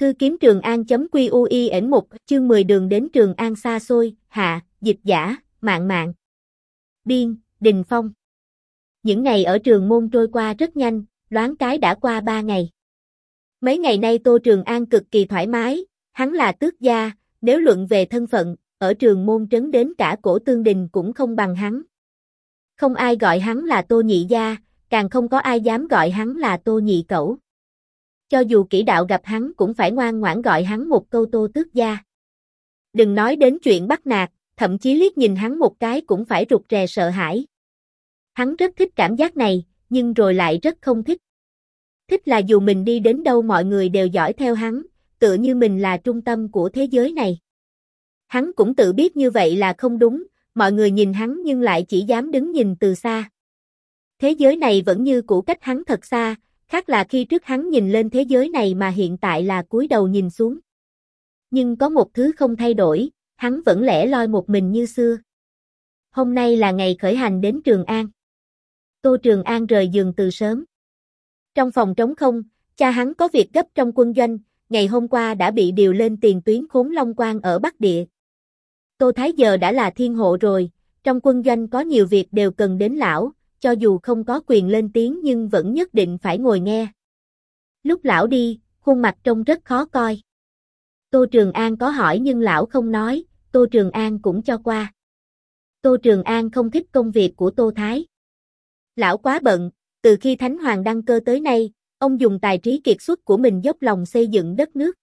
Thư kiếm Trường An.quy ẩn 1 chương 10 đường đến Trường An xa xôi, hạ, dịch giả, Mạn Mạn. Biên, Đình Phong. Những ngày ở Trường Môn trôi qua rất nhanh, loáng cái đã qua 3 ngày. Mấy ngày nay Tô Trường An cực kỳ thoải mái, hắn là tước gia, nếu luận về thân phận, ở Trường Môn trấn đến cả Cổ Tương Đình cũng không bằng hắn. Không ai gọi hắn là Tô Nhị gia, càng không có ai dám gọi hắn là Tô Nhị cẩu. Cho dù Kỷ Đạo gặp hắn cũng phải ngoan ngoãn gọi hắn một câu Tô tước gia. Đừng nói đến chuyện bắt nạt, thậm chí liếc nhìn hắn một cái cũng phải rụt rè sợ hãi. Hắn rất thích cảm giác này, nhưng rồi lại rất không thích. Thích là dù mình đi đến đâu mọi người đều dõi theo hắn, tựa như mình là trung tâm của thế giới này. Hắn cũng tự biết như vậy là không đúng, mọi người nhìn hắn nhưng lại chỉ dám đứng nhìn từ xa. Thế giới này vẫn như cũ cách hắn thật xa, khác là khi trước hắn nhìn lên thế giới này mà hiện tại là cúi đầu nhìn xuống. Nhưng có một thứ không thay đổi, hắn vẫn lẻ loi một mình như xưa. Hôm nay là ngày khởi hành đến Trường An. Tô Trường An rời giường từ sớm. Trong phòng trống không, cha hắn có việc gấp trong quân doanh, ngày hôm qua đã bị điều lên tiền tuyến Khốn Long Quan ở Bắc Địa. Tô Thái giờ đã là thiên hộ rồi, trong quân doanh có nhiều việc đều cần đến lão, cho dù không có quyền lên tiếng nhưng vẫn nhất định phải ngồi nghe. Lúc lão đi, khuôn mặt trông rất khó coi. Tô Trường An có hỏi nhưng lão không nói, Tô Trường An cũng cho qua. Tô Trường An không thích công việc của Tô Thái. Lão quá bận, từ khi Thánh Hoàng đăng cơ tới nay, ông dùng tài trí kiệt xuất của mình dốc lòng xây dựng đất nước.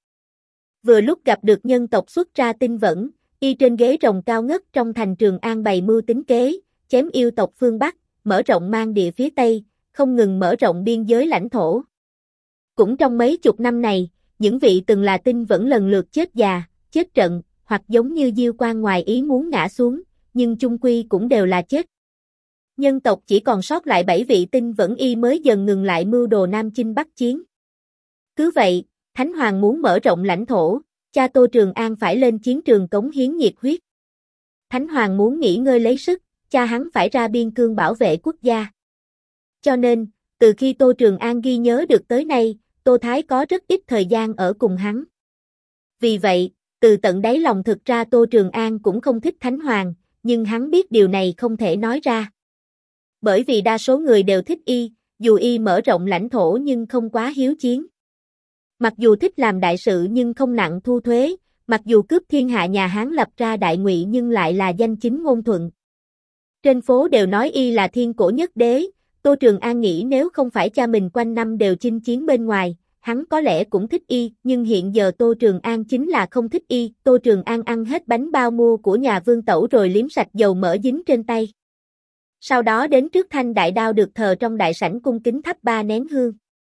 Vừa lúc gặp được nhân tộc xuất ra tinh vẫn, y trên ghế rồng cao ngất trong thành Trường An bày mưu tính kế, chém yêu tộc phương Bắc, mở rộng mang địa phía Tây, không ngừng mở rộng biên giới lãnh thổ. Cũng trong mấy chục năm này, những vị từng là tinh vẫn lần lượt chết già, chết trận, hoặc giống như Diêu Quan ngoài ý muốn ngã xuống, nhưng chung quy cũng đều là chết. Nhân tộc chỉ còn sót lại 7 vị tinh vẫn y mới dần ngừng lại mưu đồ Nam Chinh Bắc Chiến. Cứ vậy, Thánh Hoàng muốn mở rộng lãnh thổ, cha Tô Trường An phải lên chiến trường cống hiến nhiệt huyết. Thánh Hoàng muốn nghỉ ngơi lấy sức, cha hắn phải ra biên cương bảo vệ quốc gia. Cho nên, từ khi Tô Trường An ghi nhớ được tới nay, Tô Thái có rất ít thời gian ở cùng hắn. Vì vậy, từ tận đáy lòng thực ra Tô Trường An cũng không thích Thánh Hoàng, nhưng hắn biết điều này không thể nói ra. Bởi vì đa số người đều thích y, dù y mở rộng lãnh thổ nhưng không quá hiếu chiến. Mặc dù thích làm đại sự nhưng không nặng thu thuế, mặc dù cướp thiên hạ nhà Hán lập ra đại ngụy nhưng lại là danh chính ngôn thuận. Trên phố đều nói y là thiên cổ nhất đế, Tô Trường An nghĩ nếu không phải cha mình quanh năm đều chinh chiến bên ngoài, hắn có lẽ cũng thích y, nhưng hiện giờ Tô Trường An chính là không thích y, Tô Trường An ăn hết bánh bao mua của nhà Vương Tẩu rồi liếm sạch dầu mỡ dính trên tay. Sau đó đến trước thanh đại đao được thờ trong đại sảnh cung kính thắp 3 nén hương.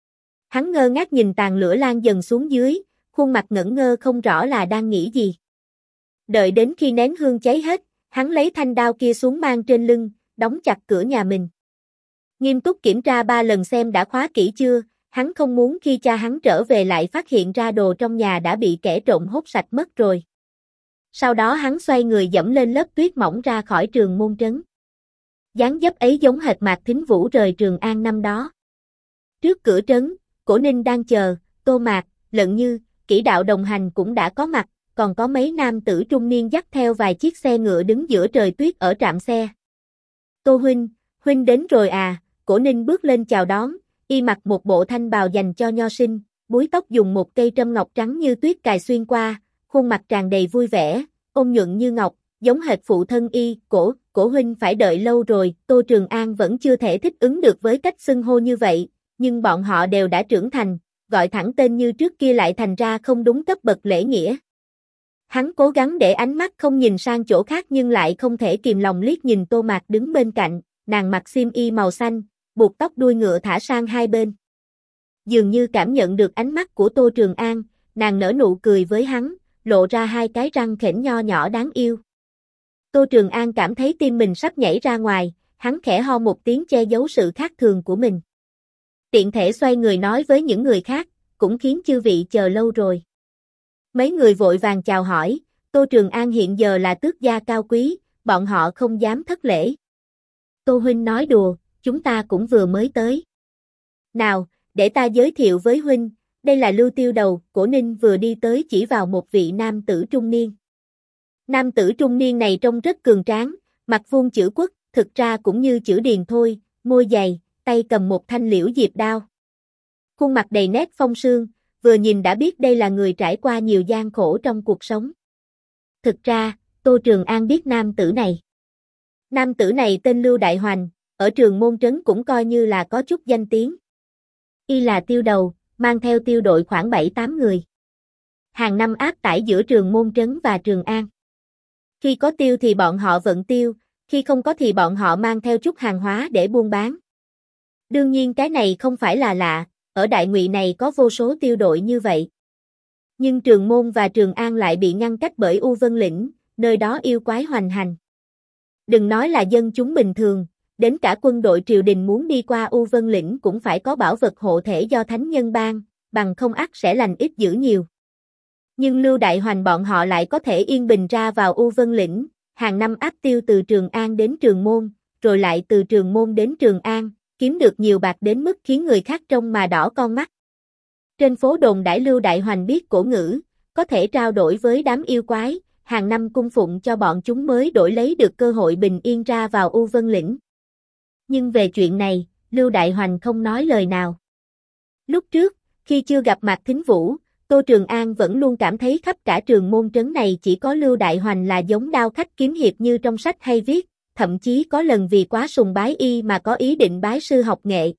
Hắn ngơ ngác nhìn tàn lửa lan dần xuống dưới, khuôn mặt ngẩn ngơ không rõ là đang nghĩ gì. Đợi đến khi nén hương cháy hết, hắn lấy thanh đao kia xuống mang trên lưng, đóng chặt cửa nhà mình. Nghiêm túc kiểm tra 3 lần xem đã khóa kỹ chưa, hắn không muốn khi cha hắn trở về lại phát hiện ra đồ trong nhà đã bị kẻ trộm hốt sạch mất rồi. Sau đó hắn xoay người dẫm lên lớp tuyết mỏng ra khỏi Trường Môn trấn. Dáng dấp ấy giống hệt Mạc Thính Vũ rời Trường An năm đó. Trước cửa trấn, Cổ Ninh đang chờ, Tô Mạc, Lận Như, Kỷ Đạo đồng hành cũng đã có mặt, còn có mấy nam tử trung niên dắt theo vài chiếc xe ngựa đứng giữa trời tuyết ở trạm xe. Tô huynh đến rồi à, Cổ Ninh bước lên chào đón, y mặc một bộ thanh bào dành cho nho sinh, búi tóc dùng một cây trâm ngọc trắng như tuyết cài xuyên qua, khuôn mặt tràn đầy vui vẻ, ôn nhuận như ngọc, giống hệt phụ thân y, Cổ huynh phải đợi lâu rồi, Tô Trường An vẫn chưa thể thích ứng được với cách xưng hô như vậy, nhưng bọn họ đều đã trưởng thành, gọi thẳng tên như trước kia lại thành ra không đúng cấp bậc lễ nghĩa. Hắn cố gắng để ánh mắt không nhìn sang chỗ khác nhưng lại không thể kìm lòng liếc nhìn Tô Mạc đứng bên cạnh, nàng mặc xiêm y màu xanh, buộc tóc đuôi ngựa thả sang hai bên. Dường như cảm nhận được ánh mắt của Tô Trường An, nàng nở nụ cười với hắn, lộ ra 2 cái răng khểnh nho nhỏ đáng yêu. Tô Trường An cảm thấy tim mình sắp nhảy ra ngoài, hắn khẽ ho một tiếng che giấu sự khác thường của mình. Tiện thể xoay người nói với những người khác, cũng khiến chư vị chờ lâu rồi. Mấy người vội vàng chào hỏi, Tô Trường An hiện giờ là tước gia cao quý, bọn họ không dám thất lễ. Tô huynh nói đùa, chúng ta cũng vừa mới tới. Nào, để ta giới thiệu với huynh, Đây là Lưu Tiêu Đầu, Cổ Ninh vừa đi tới chỉ vào một vị nam tử trung niên. Nam tử trung niên này trông rất cường tráng, mặt vuông chữ quốc, thực ra cũng như chữ điền thôi, môi dày, tay cầm một thanh liễu diệp đao. Khuôn mặt đầy nét phong sương, vừa nhìn đã biết đây là người trải qua nhiều gian khổ trong cuộc sống. Thực ra, Tô Trường An biết nam tử này. Nam tử này tên Lưu Đại Hoành, ở Trường Môn Trấn cũng coi như là có chút danh tiếng. Y là tiêu đầu, mang theo tiêu đội khoảng 7-8 người. Hàng năm áp tải giữa Trường Môn Trấn và Trường An. Khi có tiêu thì bọn họ vận tiêu, khi không có thì bọn họ mang theo chút hàng hóa để buôn bán. Đương nhiên cái này không phải là lạ, ở Đại Ngụy này có vô số tiêu đội như vậy. Nhưng Trường Môn và Trường An lại bị ngăn cách bởi U Vân Lĩnh, nơi đó yêu quái hoành hành. Đừng nói là dân chúng bình thường, đến cả quân đội triều đình muốn đi qua U Vân Lĩnh cũng phải có bảo vật hộ thể do thánh nhân ban, bằng không ắt sẽ lành ít dữ nhiều. Nhưng Lưu Đại Hoành bọn họ lại có thể yên bình ra vào U Vân Lĩnh, hàng năm áp tiêu từ Trường An đến Trường Môn, rồi lại từ Trường Môn đến Trường An, kiếm được nhiều bạc đến mức khiến người khác trông mà đỏ con mắt. Trên phố đồn đãi Lưu Đại Hoành biết cổ ngữ, có thể trao đổi với đám yêu quái, hàng năm cung phụng cho bọn chúng mới đổi lấy được cơ hội bình yên ra vào U Vân Lĩnh. Nhưng về chuyện này, Lưu Đại Hoành không nói lời nào. Lúc trước, khi chưa gặp Mạc Thính Vũ, Tô Trường An vẫn luôn cảm thấy khắp cả Trường Môn Trấn này chỉ có Lưu Đại Hoành là giống đao khách kiếm hiệp như trong sách hay viết, thậm chí có lần vì quá sùng bái y mà có ý định bái sư học nghệ.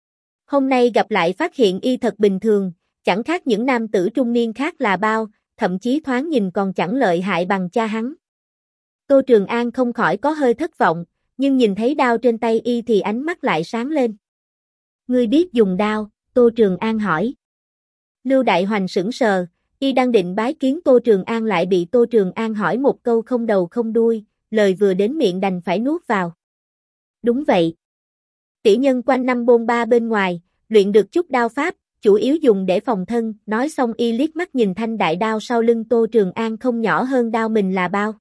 Hôm nay gặp lại phát hiện y thật bình thường, chẳng khác những nam tử trung niên khác là bao, thậm chí thoáng nhìn còn chẳng lợi hại bằng cha hắn. Tô Trường An không khỏi có hơi thất vọng, nhưng nhìn thấy đao trên tay y thì ánh mắt lại sáng lên. Ngươi biết dùng đao? Tô Trường An hỏi. Lưu Đại Hoành sững sờ, y đang định bái kiến Tô Trường An lại bị Tô Trường An hỏi một câu không đầu không đuôi, lời vừa đến miệng đành phải nuốt vào. Đúng vậy. Tiểu nhân quanh năm bôn ba bên ngoài, luyện được chút đao pháp, chủ yếu dùng để phòng thân, nói xong y liếc mắt nhìn thanh đại đao sau lưng Tô Trường An không nhỏ hơn đao mình là bao.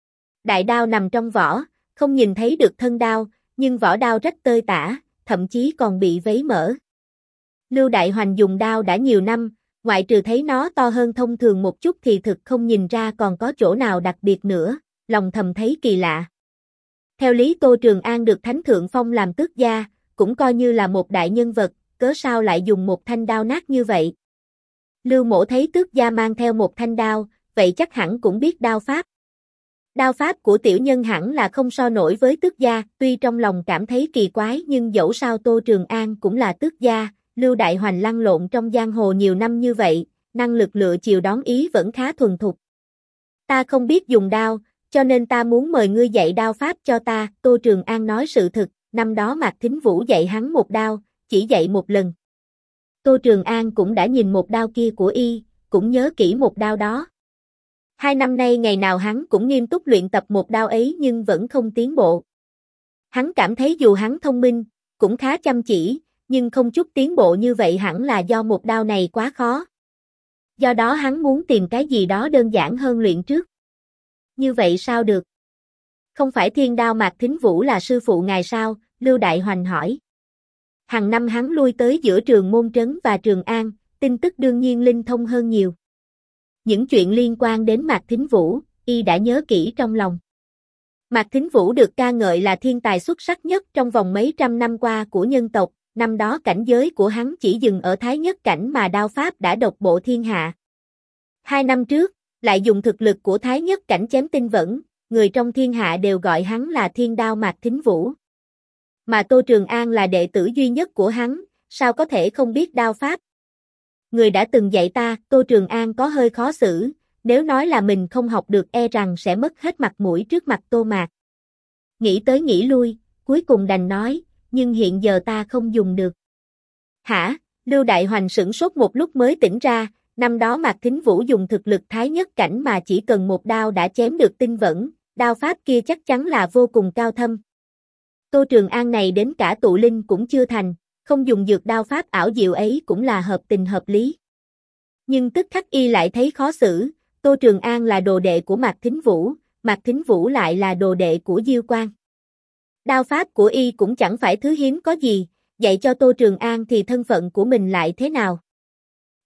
Đại đao nằm trong vỏ, không nhìn thấy được thân đao, nhưng vỏ đao rách tơi tả, thậm chí còn bị vấy mở. Lưu Đại Hoành dùng đao đã nhiều năm, ngoại trừ thấy nó to hơn thông thường một chút thì thực không nhìn ra còn có chỗ nào đặc biệt nữa, lòng thầm thấy kỳ lạ. Theo lý Tô Trường An được Thánh Thượng phong làm tước gia, cũng coi như là một đại nhân vật, cớ sao lại dùng một thanh đao nát như vậy? Lưu Mỗ thấy tước gia mang theo một thanh đao, vậy chắc hẳn cũng biết đao pháp. Đao pháp của tiểu nhân hẳn là không so nổi với tước gia, tuy trong lòng cảm thấy kỳ quái nhưng dẫu sao Tô Trường An cũng là tước gia, Lưu Đại Hoành lăn lộn trong giang hồ nhiều năm như vậy, năng lực lựa chiều đón ý vẫn khá thuần thục. Ta không biết dùng đao, cho nên ta muốn mời ngươi dạy đao pháp cho ta, Tô Trường An nói sự thực, năm đó Mạc Thính Vũ dạy hắn một đao, chỉ dạy một lần. Tô Trường An cũng đã nhìn một đao kia của y, cũng nhớ kỹ một đao đó. 2 năm nay ngày nào hắn cũng nghiêm túc luyện tập một đao ấy nhưng vẫn không tiến bộ. Hắn cảm thấy dù hắn thông minh, cũng khá chăm chỉ, nhưng không chút tiến bộ như vậy hẳn là do một đao này quá khó. Do đó hắn muốn tìm cái gì đó đơn giản hơn luyện trước. Như vậy sao được? Không phải Thiên Đao Mạc Thính Vũ là sư phụ ngài sao? Lưu Đại Hoành hỏi. Hàng năm hắn lui tới giữa Trường Môn Trấn và Trường An, tin tức đương nhiên linh thông hơn nhiều. Những chuyện liên quan đến Mạc Thính Vũ, y đã nhớ kỹ trong lòng. Mạc Thính Vũ được ca ngợi là thiên tài xuất sắc nhất trong vòng mấy trăm năm qua của nhân tộc, năm đó cảnh giới của hắn chỉ dừng ở Thái Nhất Cảnh mà đao pháp đã độc bộ thiên hạ. 2 năm trước, lại dùng thực lực của Thái Nhất Cảnh chém tinh vẫn, người trong thiên hạ đều gọi hắn là Thiên Đao Mạc Thính Vũ. Mà Tô Trường An là đệ tử duy nhất của hắn, sao có thể không biết đao pháp? Người đã từng dạy ta, Tô Trường An có hơi khó xử, nếu nói là mình không học được e rằng sẽ mất hết mặt mũi trước mặt Tô Mạc. Nghĩ tới nghĩ lui, cuối cùng đành nói, nhưng hiện giờ ta không dùng được. Hả? Lưu Đại Hoành sửng sốt một lúc mới tỉnh ra, năm đó Mạc Thính Vũ dùng thực lực Thái Nhất Cảnh mà chỉ cần một đao đã chém được tinh vẫn, đao pháp kia chắc chắn là vô cùng cao thâm. Tô Trường An này đến cả tụ linh cũng chưa thành, không dùng dược đao pháp ảo diệu ấy cũng là hợp tình hợp lý. Nhưng tức khắc y lại thấy khó xử, Tô Trường An là đồ đệ của Mạc Thính Vũ, Mạc Thính Vũ lại là đồ đệ của Diêu Quan. Đao pháp của y cũng chẳng phải thứ hiếm có gì, dạy cho Tô Trường An thì thân phận của mình lại thế nào?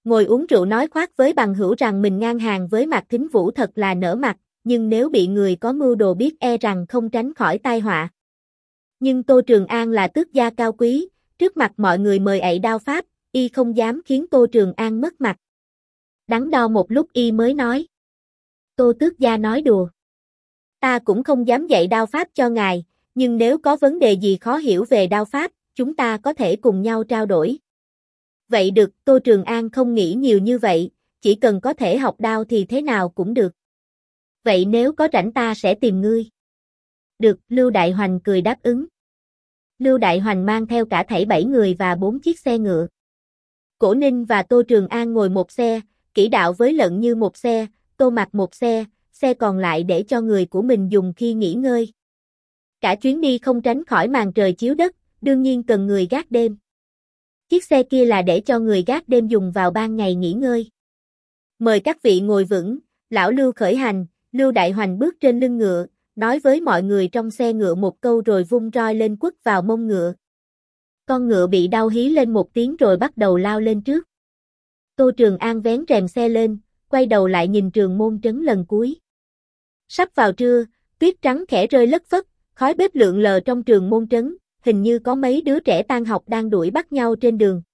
Ngồi uống rượu nói khoác với bằng hữu rằng mình ngang hàng với Mạc Thính Vũ thật là nở mặt, nhưng nếu bị người có mưu đồ biết e rằng không tránh khỏi tai họa. Nhưng Tô Trường An là tước gia cao quý, trước mặt mọi người mời ạy đao pháp, y không dám khiến Tô Trường An mất mặt. Đắn đo một lúc y mới nói. Tô tước gia nói đùa. Ta cũng không dám dạy đao pháp cho ngài, nhưng nếu có vấn đề gì khó hiểu về đao pháp, chúng ta có thể cùng nhau trao đổi. Vậy được, Tô Trường An không nghĩ nhiều như vậy, chỉ cần có thể học đao thì thế nào cũng được. Vậy nếu có rảnh ta sẽ tìm ngươi. Được, Lưu Đại Hoành cười đáp ứng. Lưu Đại Hoành mang theo cả thảy 7 người và 4 chiếc xe ngựa. Cổ Ninh và Tô Trường An ngồi một xe, Kỷ Đạo với Lận Như một xe, Tô Mặc một xe, xe còn lại để cho người của mình dùng khi nghỉ ngơi. Cả chuyến đi không tránh khỏi màn trời chiếu đất, đương nhiên cần người gác đêm. Chiếc xe kia là để cho người gác đêm dùng vào ban ngày nghỉ ngơi. Mời các vị ngồi vững, lão Lưu khởi hành, Lưu Đại Hoành bước trên lưng ngựa, nói với mọi người trong xe ngựa một câu rồi vung roi lên quất vào mông ngựa. Con ngựa bị đau hí lên một tiếng rồi bắt đầu lao lên trước. Tô Trường An vén rèm xe lên, quay đầu lại nhìn Trường Môn Trấn lần cuối. Sắp vào trưa, tuyết trắng khẽ rơi lất phất, khói bếp lượn lờ trong Trường Môn Trấn, hình như có mấy đứa trẻ tan học đang đuổi bắt nhau trên đường.